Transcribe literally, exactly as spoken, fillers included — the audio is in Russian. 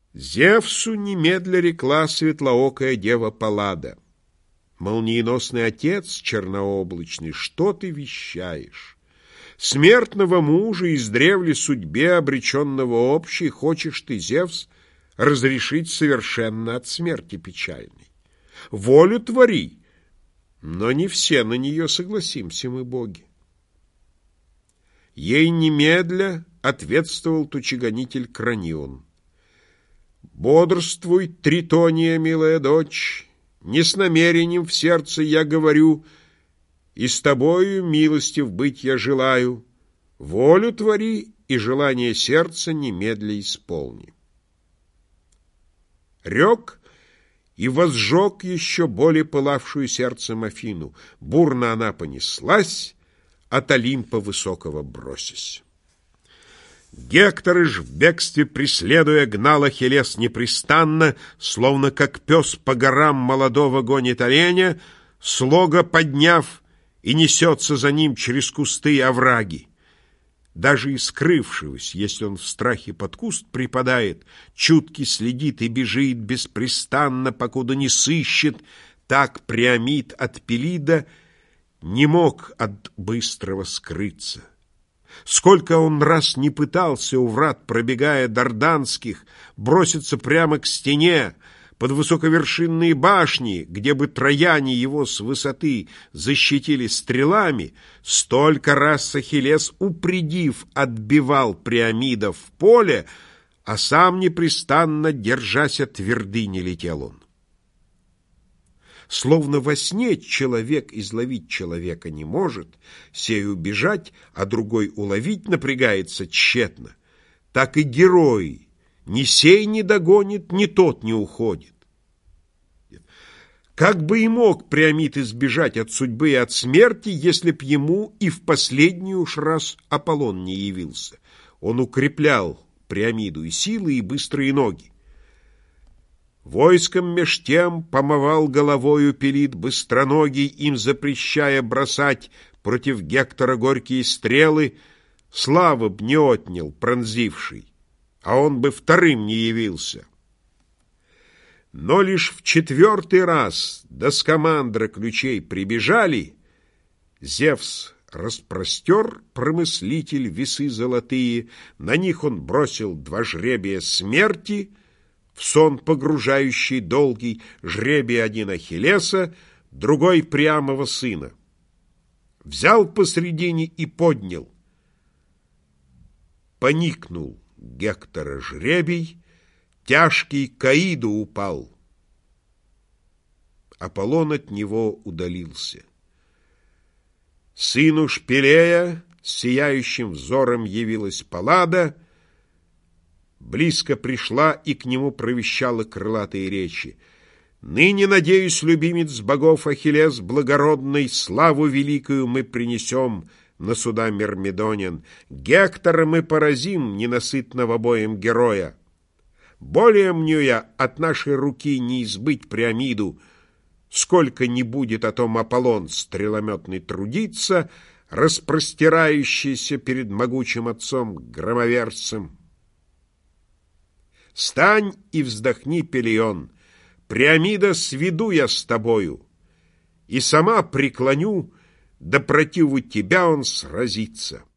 Зевсу немедля рекла светлоокая дева Паллада: «Молниеносный отец чернооблачный, что ты вещаешь? Смертного мужа издревле судьбе, обреченного общей, хочешь ты, Зевс, разрешить совершенно от смерти печальной. Волю твори, но не все на нее согласимся мы, боги». Ей немедля ответствовал тучегонитель Кранион: «Бодрствуй, Тритония, милая дочь, не с намерением в сердце я говорю, и с тобою милостив быть я желаю. Волю твори и желание сердца немедля исполни». Рек и возжег еще более пылавшую сердцем Афину. Бурно она понеслась, от Олимпа высокого бросясь. Гектор ж в бегстве преследуя гнал Ахиллес непрестанно, словно как пес по горам молодого гонит оленя, слога подняв, и несется за ним через кусты и овраги. Даже и скрывшись, если он в страхе под куст припадает, чутки следит и бежит беспрестанно, покуда не сыщет, так Приамид от Пелида не мог от быстрого скрыться. Сколько он раз не пытался, у врат пробегая дарданских, броситься прямо к стене, под высоковершинные башни, где бы трояне его с высоты защитили стрелами, столько раз Ахиллес, упредив, отбивал Приамида в поле, а сам непрестанно, держась от твердыни, летел он. Словно во сне человек изловить человека не может, сей убежать, а другой уловить напрягается тщетно, так и герой ни сей не догонит, ни тот не уходит. Как бы и мог Приамид избежать от судьбы и от смерти, если б ему и в последний уж раз Аполлон не явился? Он укреплял Приамиду и силы, и быстрые ноги. Войском меж тем помывал головою Пелид быстроногий, им запрещая бросать против Гектора горькие стрелы, славы б не отнял пронзивший, а он бы вторым не явился. Но лишь в четвертый раз до скамандра ключей прибежали, Зевс распростер, промыслитель, весы золотые, на них он бросил два жребия смерти, в сон погружающий долгий, жребий один Ахиллеса, другой Приамова сына. Взял посредине и поднял. Поникнул Гектора жребий, тяжкий к Аиду упал. Аполлон от него удалился. Сыну Шпелея с сияющим взором явилась Паллада, близко пришла и к нему провещала крылатые речи: «Ныне, надеюсь, любимец богов Ахиллес благородный, славу великую мы принесем на суда Мирмидонин. Гектора мы поразим, ненасытного боем героя. Более мню я от нашей руки не избыть Приамиду, сколько не будет о том Аполлон стрелометный трудиться, распростирающийся перед могучим отцом громоверцем. Стань и вздохни, Пелион, Приамида сведу я с тобою, и сама преклоню, да противу тебя он сразится».